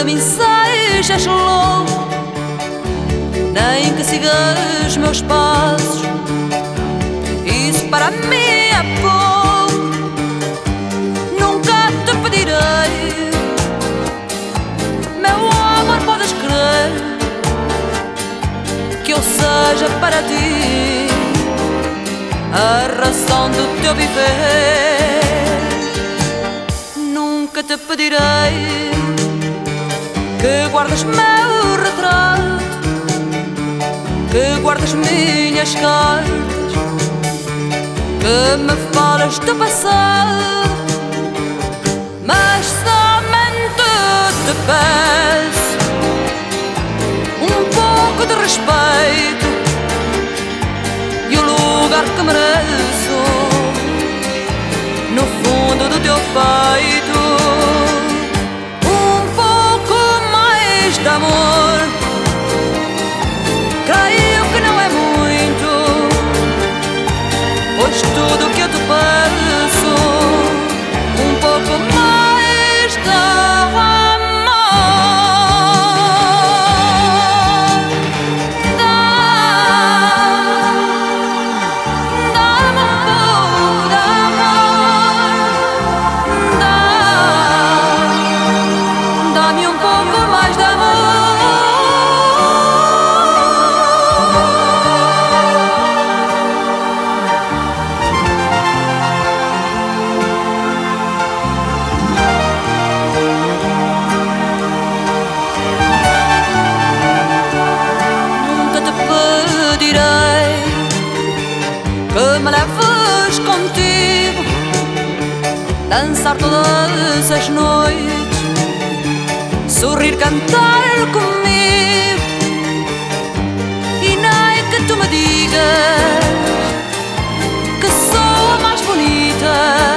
mim sejas louco, nem que sigas meus passos. Isso para mim é pouco. Nunca te pedirei, meu amor, podes crer, que eu seja para ti a razão do teu viver. Nunca te pedirei que guardes meu retrato, que guardes minhas cartas, que me falas do passado, mas somente te peço um pouco de respeito e o lugar que mereço no fundo do teu peito. Um pouco mais de amor, creio que não é muito, pois tudo que eu te peço, um pouco mais de amor. Dá-me um pouco de amor, dá-me um pouco mais de amor. Que me leves contigo, dançar todas as noites, sorrir, cantar comigo, e nem que tu me digas que sou a mais bonita.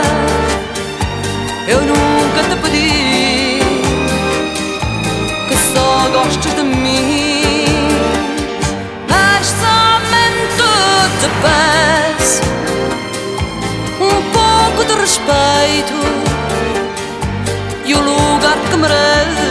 Eu nunca te pedi que só gostes de mim, mas somente te peço de respeito e o lugar que mereço